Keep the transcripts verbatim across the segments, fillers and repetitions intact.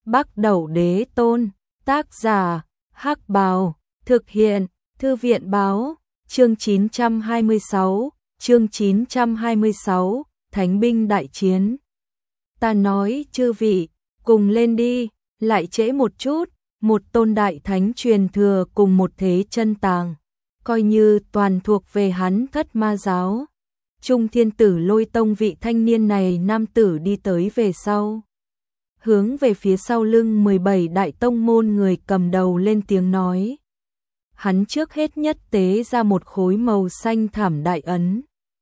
Bắc Đẩu Đế Tôn, tác giả, Hắc Bào, thực hiện, Thư viện báo, chương chín trăm hai mươi sáu, chương chín trăm hai mươi sáu, Thánh binh đại chiến. Ta nói chư vị, cùng lên đi, lại trễ một chút, một tôn đại thánh truyền thừa cùng một thế chân tàng, coi như toàn thuộc về hắn Thất Ma giáo. Trung Thiên Tử Lôi Tông vị thanh niên này nam tử đi tới về sau, hướng về phía sau lưng mười bảy đại tông môn người cầm đầu lên tiếng nói. Hắn trước hết nhất tế ra một khối màu xanh thảm đại ấn.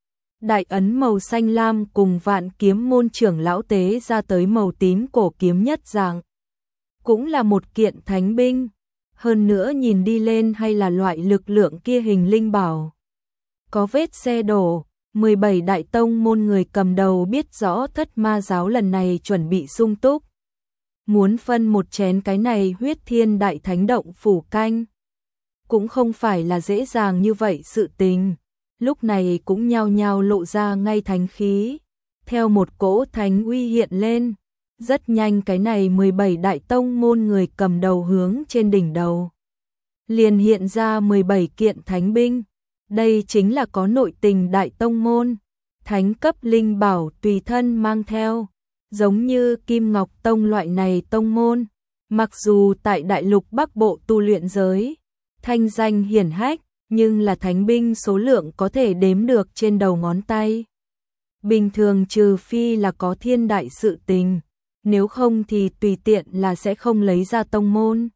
Đại ấn màu xanh lam cùng Vạn Kiếm môn trưởng lão tế ra tới màu tím cổ kiếm nhất dạng. Cũng là một kiện thánh binh, hơn nữa nhìn đi lên hay là loại lực lượng kia hình linh bảo. Có vết xe đổ, mười bảy đại tông môn người cầm đầu biết rõ Thất Ma giáo lần này chuẩn bị sung túc. Muốn phân một chén cái này huyết thiên đại thánh động phủ canh, cũng không phải là dễ dàng như vậy sự tình. Lúc này cũng nhao nhao lộ ra ngay thánh khí, theo một cỗ thánh uy hiện lên. Rất nhanh cái này mười bảy đại tông môn người cầm đầu hướng trên đỉnh đầu liền hiện ra mười bảy kiện thánh binh. Đây chính là có nội tình đại tông môn, thánh cấp linh bảo tùy thân mang theo, giống như Kim Ngọc Tông loại này tông môn, mặc dù tại đại lục Bắc Bộ tu luyện giới thanh danh hiển hách, nhưng là thánh binh số lượng có thể đếm được trên đầu ngón tay. Bình thường trừ phi là có thiên đại sự tình, nếu không thì tùy tiện là sẽ không lấy ra tông môn.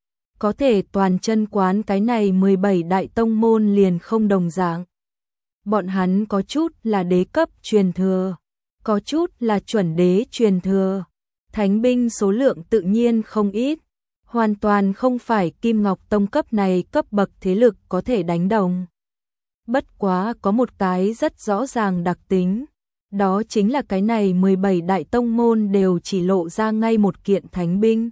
Có thể toàn chân quán cái này mười bảy đại tông môn liền không đồng dạng. Bọn hắn có chút là đế cấp truyền thừa, có chút là chuẩn đế truyền thừa. Thánh binh số lượng tự nhiên không ít, hoàn toàn không phải Kim Ngọc Tông cấp này cấp bậc thế lực có thể đánh đồng. Bất quá có một cái rất rõ ràng đặc tính, đó chính là cái này mười bảy đại tông môn đều chỉ lộ ra ngay một kiện thánh binh.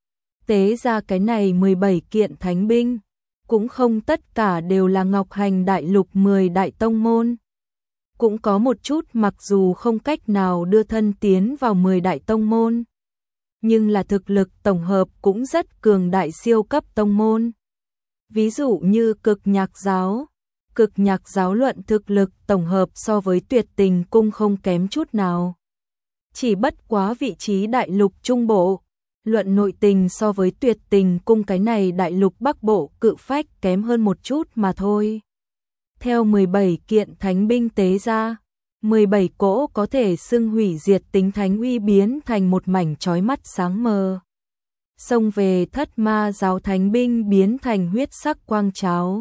Tế ra cái này mười bảy kiện thánh binh, cũng không tất cả đều là Ngọc Hành đại lục mười đại tông môn. Cũng có một chút mặc dù không cách nào đưa thân tiến vào mười đại tông môn, nhưng là thực lực tổng hợp cũng rất cường đại siêu cấp tông môn. Ví dụ như Cực Nhạc giáo, Cực Nhạc giáo luận thực lực tổng hợp so với Tuyệt Tình cung không kém chút nào. Chỉ bất quá vị trí đại lục trung bộ, luận nội tình so với Tuyệt Tình cung cái này đại lục Bắc Bộ cự phách kém hơn một chút mà thôi. Theo mười bảy kiện thánh binh tế ra, mười bảy cỗ có thể xưng hủy diệt tính thánh uy biến thành một mảnh chói mắt sáng mờ. Xông về Thất Ma giáo thánh binh biến thành huyết sắc quang cháo.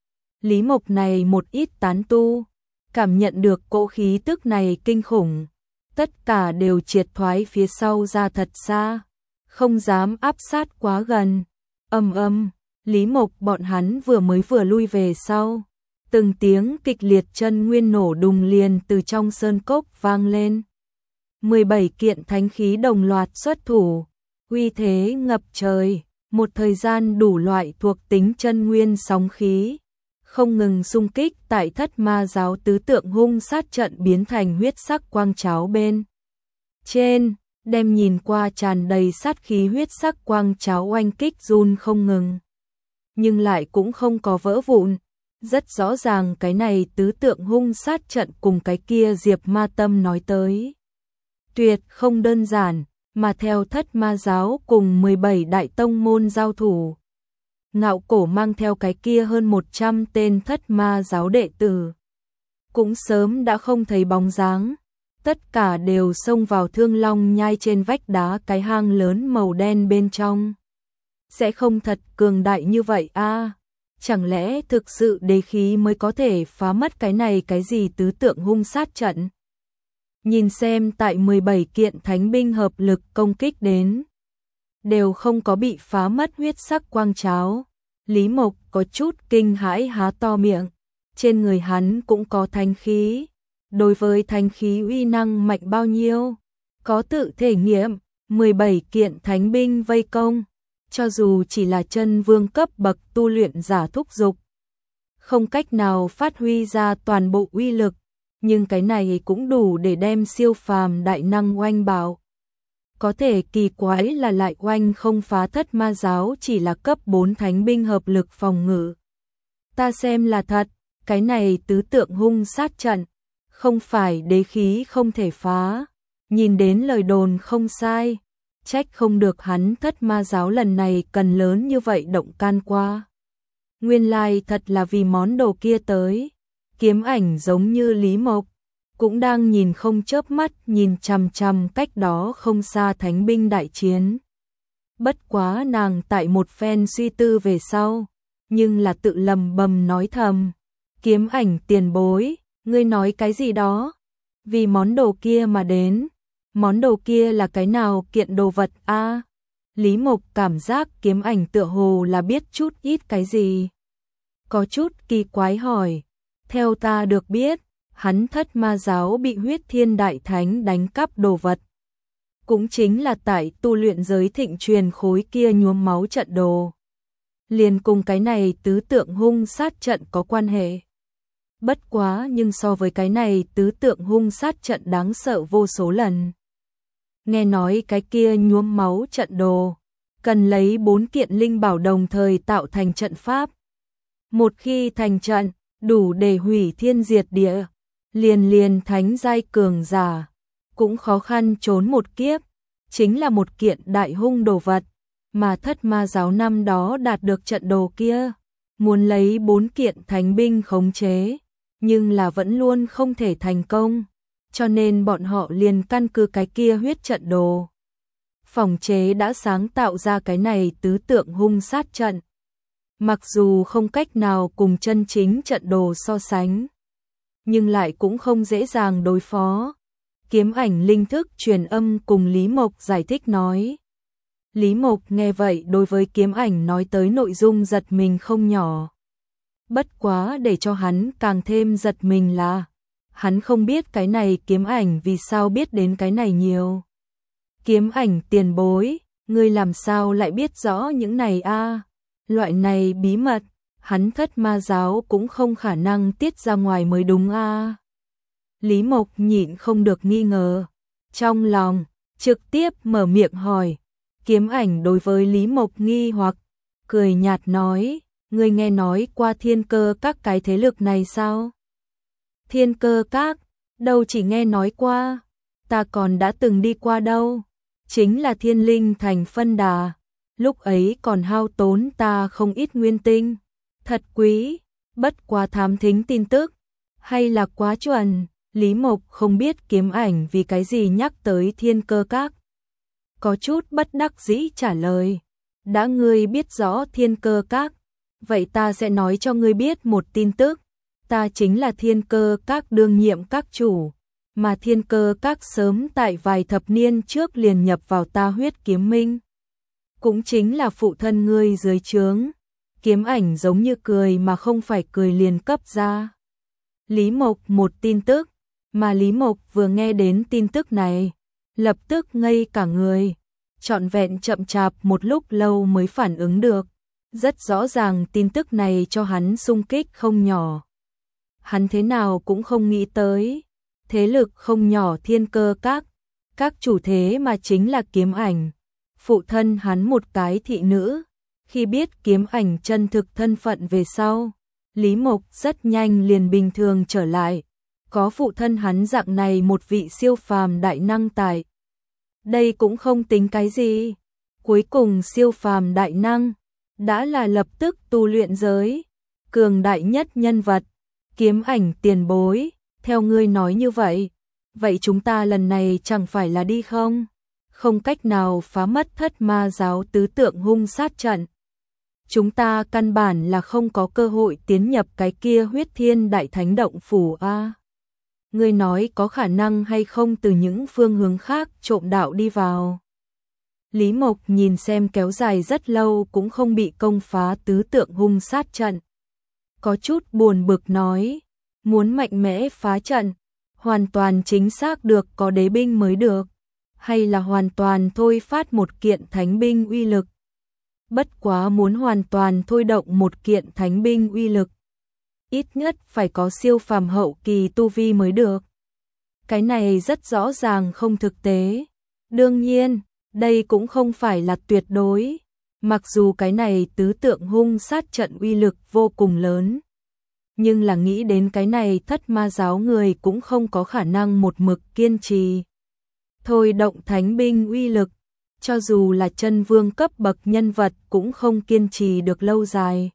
Lý Mộc này một ít tán tu, cảm nhận được cỗ khí tức này kinh khủng, tất cả đều triệt thoái phía sau ra thật xa, không dám áp sát quá gần. Ầm ầm, Lý Mộc bọn hắn vừa mới vừa lui về sau, từng tiếng kịch liệt chân nguyên nổ đùng liền từ trong sơn cốc vang lên. mười bảy kiện thánh khí đồng loạt xuất thủ, uy thế ngập trời, một thời gian đủ loại thuộc tính chân nguyên sóng khí không ngừng xung kích tại Thất Ma giáo tứ tượng hung sát trận biến thành huyết sắc quang cháo bên trên, đem nhìn qua tràn đầy sát khí huyết sắc quang cháo oanh kích run không ngừng, nhưng lại cũng không có vỡ vụn. Rất rõ ràng cái này tứ tượng hung sát trận cùng cái kia Diệp Ma Tâm nói tới tuyệt không đơn giản, mà theo Thất Ma giáo cùng mười bảy đại tông môn giao thủ, Ngạo Cổ mang theo cái kia hơn một trăm tên Thất Ma giáo đệ tử cũng sớm đã không thấy bóng dáng, tất cả đều xông vào Thương Long nhai trên vách đá cái hang lớn màu đen bên trong. Sẽ không thật cường đại như vậy a? À? Chẳng lẽ thực sự đế khí mới có thể phá mất cái này cái gì tứ tượng hung sát trận? Nhìn xem tại mười bảy kiện thánh binh hợp lực công kích đến, đều không có bị phá mất huyết sắc quang cháo. Lý Mộc có chút kinh hãi há to miệng, trên người hắn cũng có thánh khí. Đối với thánh khí uy năng mạnh bao nhiêu, có tự thể nghiệm, mười bảy kiện thánh binh vây công. Cho dù chỉ là chân vương cấp bậc tu luyện giả thúc dục, không cách nào phát huy ra toàn bộ uy lực, nhưng cái này cũng đủ để đem siêu phàm đại năng oanh bạo. Có thể kỳ quái là lại oanh không phá thất ma giáo chỉ là cấp bốn thánh binh hợp lực phòng ngự. Ta xem là thật, cái này tứ tượng hung sát trận, không phải đế khí không thể phá. Nhìn đến lời đồn không sai, trách không được hắn thất ma giáo lần này cần lớn như vậy động can qua. Nguyên lai thật là vì món đồ kia tới. Kiếm Ảnh giống như Lý Mộc, cũng đang nhìn không chớp mắt nhìn chằm chằm cách đó không xa thánh binh đại chiến. Bất quá nàng tại một phen suy tư về sau, nhưng là tự lầm bầm nói thầm. Kiếm Ảnh tiền bối, ngươi nói cái gì đó? Vì món đồ kia mà đến. Món đồ kia là cái nào kiện đồ vật a? À, Lý Mộc cảm giác Kiếm Ảnh tựa hồ là biết chút ít cái gì. Có chút kỳ quái hỏi. Theo ta được biết, hắn thất ma giáo bị huyết thiên đại thánh đánh cắp đồ vật. Cũng chính là tại tu luyện giới thịnh truyền khối kia nhuốm máu trận đồ. Liền cùng cái này tứ tượng hung sát trận có quan hệ. Bất quá nhưng so với cái này tứ tượng hung sát trận đáng sợ vô số lần. Nghe nói cái kia nhuốm máu trận đồ, cần lấy bốn kiện linh bảo đồng thời tạo thành trận pháp. Một khi thành trận, đủ để hủy thiên diệt địa, liền liền thánh giai cường giả, cũng khó khăn trốn một kiếp, chính là một kiện đại hung đồ vật, mà thất ma giáo năm đó đạt được trận đồ kia, muốn lấy bốn kiện thánh binh khống chế, nhưng là vẫn luôn không thể thành công, cho nên bọn họ liền căn cứ cái kia huyết trận đồ. Phòng chế đã sáng tạo ra cái này tứ tượng hung sát trận. Mặc dù không cách nào cùng chân chính trận đồ so sánh, nhưng lại cũng không dễ dàng đối phó. Kiếm Ảnh linh thức truyền âm cùng Lý Mộc giải thích nói. Lý Mộc nghe vậy đối với Kiếm Ảnh nói tới nội dung giật mình không nhỏ. Bất quá để cho hắn càng thêm giật mình là, hắn không biết cái này Kiếm Ảnh vì sao biết đến cái này nhiều. Kiếm Ảnh tiền bối, ngươi làm sao lại biết rõ những này a? Loại này bí mật, hắn thất ma giáo cũng không khả năng tiết ra ngoài mới đúng a. Lý Mộc nhịn không được nghi ngờ, trong lòng trực tiếp mở miệng hỏi. Kiếm Ảnh đối với Lý Mộc nghi hoặc cười nhạt nói, ngươi nghe nói qua Thiên Cơ các cái thế lực này sao? Thiên Cơ các, đâu chỉ nghe nói qua, ta còn đã từng đi qua đâu, chính là Thiên Linh thành phân đà. Lúc ấy còn hao tốn ta không ít nguyên tinh, thật quý, bất quá thám thính tin tức, hay là quá chuẩn. Lý Mộc không biết Kiếm Ảnh vì cái gì nhắc tới Thiên Cơ các. Có chút bất đắc dĩ trả lời, đã ngươi biết rõ Thiên Cơ các, vậy ta sẽ nói cho ngươi biết một tin tức, ta chính là Thiên Cơ các đương nhiệm các chủ, mà Thiên Cơ các sớm tại vài thập niên trước liền nhập vào ta Huyết Kiếm Minh. Cũng chính là phụ thân ngươi dưới trướng. Kiếm Ảnh giống như cười mà không phải cười liền cấp ra. Lý Mộc một tin tức, mà Lý Mộc vừa nghe đến tin tức này, lập tức ngây cả người, trọn vẹn chậm chạp một lúc lâu mới phản ứng được. Rất rõ ràng tin tức này cho hắn xung kích không nhỏ. Hắn thế nào cũng không nghĩ tới, thế lực không nhỏ Thiên Cơ các, các chủ thế mà chính là Kiếm Ảnh. Phụ thân hắn một cái thị nữ, khi biết Kiếm Ảnh chân thực thân phận về sau, Lý Mộc rất nhanh liền bình thường trở lại, có phụ thân hắn dạng này một vị siêu phàm đại năng tại. Đây cũng không tính cái gì, cuối cùng siêu phàm đại năng, đã là lập tức tu luyện giới, cường đại nhất nhân vật. Kiếm Ảnh tiền bối, theo ngươi nói như vậy, vậy chúng ta lần này chẳng phải là đi không? Không cách nào phá mất thất ma giáo tứ tượng hung sát trận. Chúng ta căn bản là không có cơ hội tiến nhập cái kia huyết thiên đại thánh động phủ a. À, ngươi nói có khả năng hay không từ những phương hướng khác trộm đạo đi vào. Lý Mộc nhìn xem kéo dài rất lâu cũng không bị công phá tứ tượng hung sát trận. Có chút buồn bực nói, muốn mạnh mẽ phá trận, hoàn toàn chính xác được có đế binh mới được, hay là hoàn toàn thôi phát một kiện thánh binh uy lực. Bất quá muốn hoàn toàn thôi động một kiện thánh binh uy lực, ít nhất phải có siêu phàm hậu kỳ tu vi mới được. Cái này rất rõ ràng không thực tế. Đương nhiên, đây cũng không phải là tuyệt đối, mặc dù cái này tứ tượng hung sát trận uy lực vô cùng lớn. Nhưng là nghĩ đến cái này thất ma giáo người cũng không có khả năng một mực kiên trì. Thôi động thánh binh uy lực, cho dù là chân vương cấp bậc nhân vật cũng không kiên trì được lâu dài.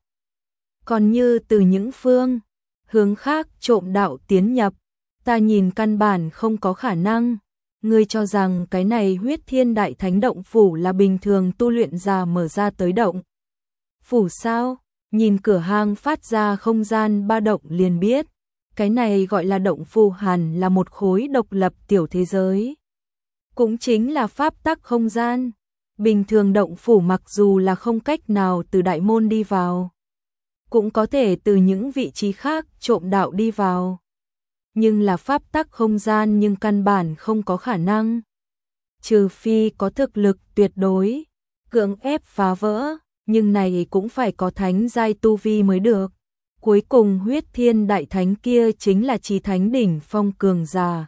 Còn như từ những phương hướng khác trộm đạo tiến nhập, ta nhìn căn bản không có khả năng. Ngươi cho rằng cái này huyết thiên đại thánh động phủ là bình thường tu luyện giả mở ra tới động phủ sao? Nhìn cửa hang phát ra không gian ba động liền biết, cái này gọi là động phủ hẳn là một khối độc lập tiểu thế giới. Cũng chính là pháp tắc không gian. Bình thường động phủ mặc dù là không cách nào từ đại môn đi vào, cũng có thể từ những vị trí khác trộm đạo đi vào. Nhưng là pháp tắc không gian nhưng căn bản không có khả năng. Trừ phi có thực lực tuyệt đối, cưỡng ép phá vỡ, nhưng này cũng phải có thánh giai tu vi mới được. Cuối cùng huyết thiên đại thánh kia chính là chí thánh đỉnh phong cường giả.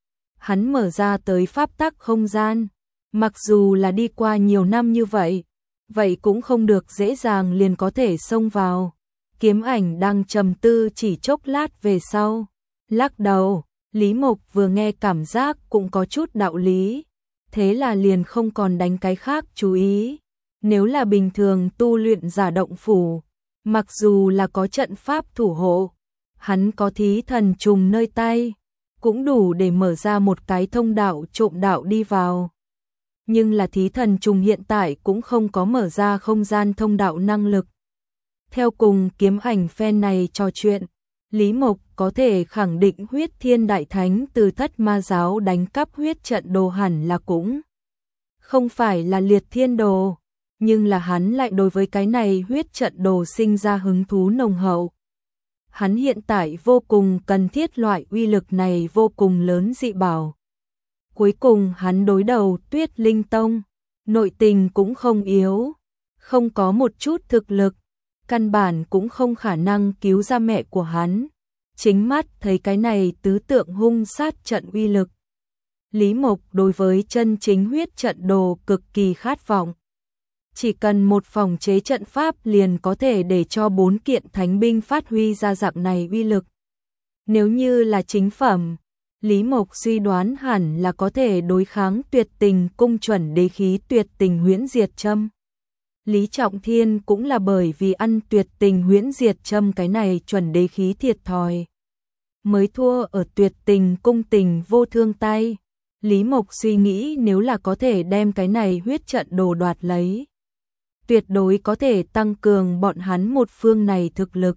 Hắn mở ra tới pháp tắc không gian, mặc dù là đi qua nhiều năm như vậy, vậy cũng không được dễ dàng liền có thể xông vào. Kiếm Ảnh đang trầm tư chỉ chốc lát về sau, lắc đầu. Lý Mộc vừa nghe cảm giác cũng có chút đạo lý, thế là liền không còn đánh cái khác chú ý. Nếu là bình thường tu luyện giả động phủ, mặc dù là có trận pháp thủ hộ, hắn có thí thần trùng nơi tay, cũng đủ để mở ra một cái thông đạo trộm đạo đi vào. Nhưng là thí thần trùng hiện tại cũng không có mở ra không gian thông đạo năng lực. Theo cùng Kiếm Ảnh phen này trò chuyện, Lý Mộc có thể khẳng định huyết thiên đại thánh từ thất ma giáo đánh cắp huyết trận đồ hẳn là cũng không phải là liệt thiên đồ, nhưng là hắn lại đối với cái này huyết trận đồ sinh ra hứng thú nồng hậu. Hắn hiện tại vô cùng cần thiết loại uy lực này vô cùng lớn dị bảo. Cuối cùng hắn đối đầu Tuyết Linh Tông, nội tình cũng không yếu, không có một chút thực lực, căn bản cũng không khả năng cứu ra mẹ của hắn. Chính mắt thấy cái này tứ tượng hung sát trận uy lực, Lý Mộc đối với chân chính huyết trận đồ cực kỳ khát vọng. Chỉ cần một phòng chế trận pháp liền có thể để cho bốn kiện thánh binh phát huy ra dạng này uy lực. Nếu như là chính phẩm, Lý Mộc suy đoán hẳn là có thể đối kháng tuyệt tình cung chuẩn đế khí tuyệt tình huyễn diệt châm. Lý Trọng Thiên cũng là bởi vì ăn tuyệt tình huyễn diệt châm cái này chuẩn đế khí thiệt thòi, mới thua ở tuyệt tình cung tình vô thương tay. Lý Mộc suy nghĩ nếu là có thể đem cái này huyết trận đồ đoạt lấy, tuyệt đối có thể tăng cường bọn hắn một phương này thực lực.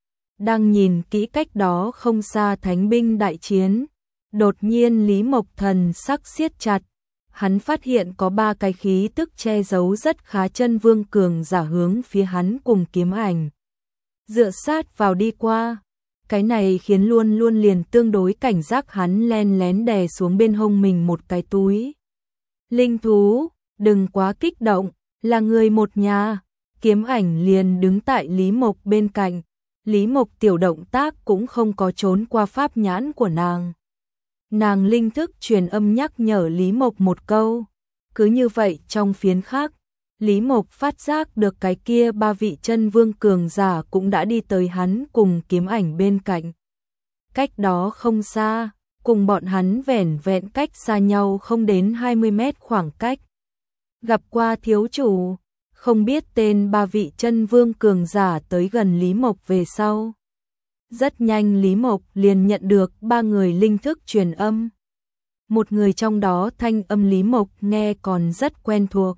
Đang nhìn kỹ cách đó không xa thánh binh đại chiến, đột nhiên Lý Mộc thần sắc siết chặt, hắn phát hiện có ba cái khí tức che giấu rất khá chân vương cường giả hướng phía hắn cùng Kiếm Ảnh dựa sát vào đi qua. Cái này khiến luôn luôn liền tương đối cảnh giác hắn len lén đè xuống bên hông mình một cái túi. Linh thú, đừng quá kích động, là người một nhà. Kiếm Ảnh liền đứng tại Lý Mộc bên cạnh. Lý Mộc tiểu động tác cũng không có trốn qua pháp nhãn của nàng. Nàng linh thức truyền âm nhắc nhở Lý Mộc một câu. Cứ như vậy trong phiến khác, Lý Mộc phát giác được cái kia ba vị chân vương cường giả cũng đã đi tới hắn cùng Kiếm Ảnh bên cạnh. Cách đó không xa, cùng bọn hắn vẻn vẹn cách xa nhau không đến hai mươi mét khoảng cách. Gặp qua thiếu chủ, không biết tên ba vị chân vương cường giả tới gần Lý Mộc về sau. Rất nhanh Lý Mộc liền nhận được ba người linh thức truyền âm. Một người trong đó thanh âm Lý Mộc nghe còn rất quen thuộc.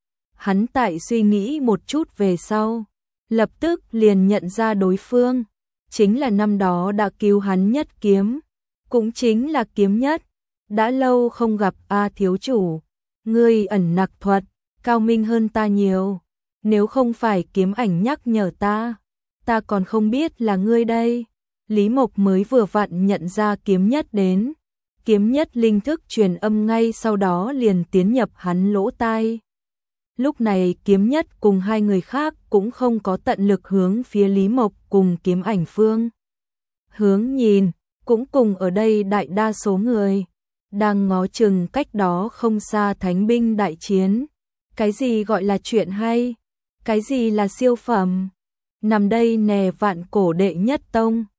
Hắn tại suy nghĩ một chút về sau, lập tức liền nhận ra đối phương, chính là năm đó đã cứu hắn nhất kiếm, cũng chính là Kiếm Nhất. Đã lâu không gặp a thiếu chủ, ngươi ẩn nặc thuật, cao minh hơn ta nhiều, nếu không phải Kiếm Ảnh nhắc nhở ta, ta còn không biết là ngươi đây. Lý Mộc mới vừa vặn nhận ra Kiếm Nhất đến, Kiếm Nhất linh thức truyền âm ngay sau đó liền tiến nhập hắn lỗ tai. Lúc này Kiếm Nhất cùng hai người khác cũng không có tận lực hướng phía Lý Mộc cùng Kiếm Ảnh phương hướng nhìn, cũng cùng ở đây đại đa số người, đang ngó chừng cách đó không xa thánh binh đại chiến. Cái gì gọi là chuyện hay? Cái gì là siêu phẩm? Nằm đây nè vạn cổ đệ nhất tông.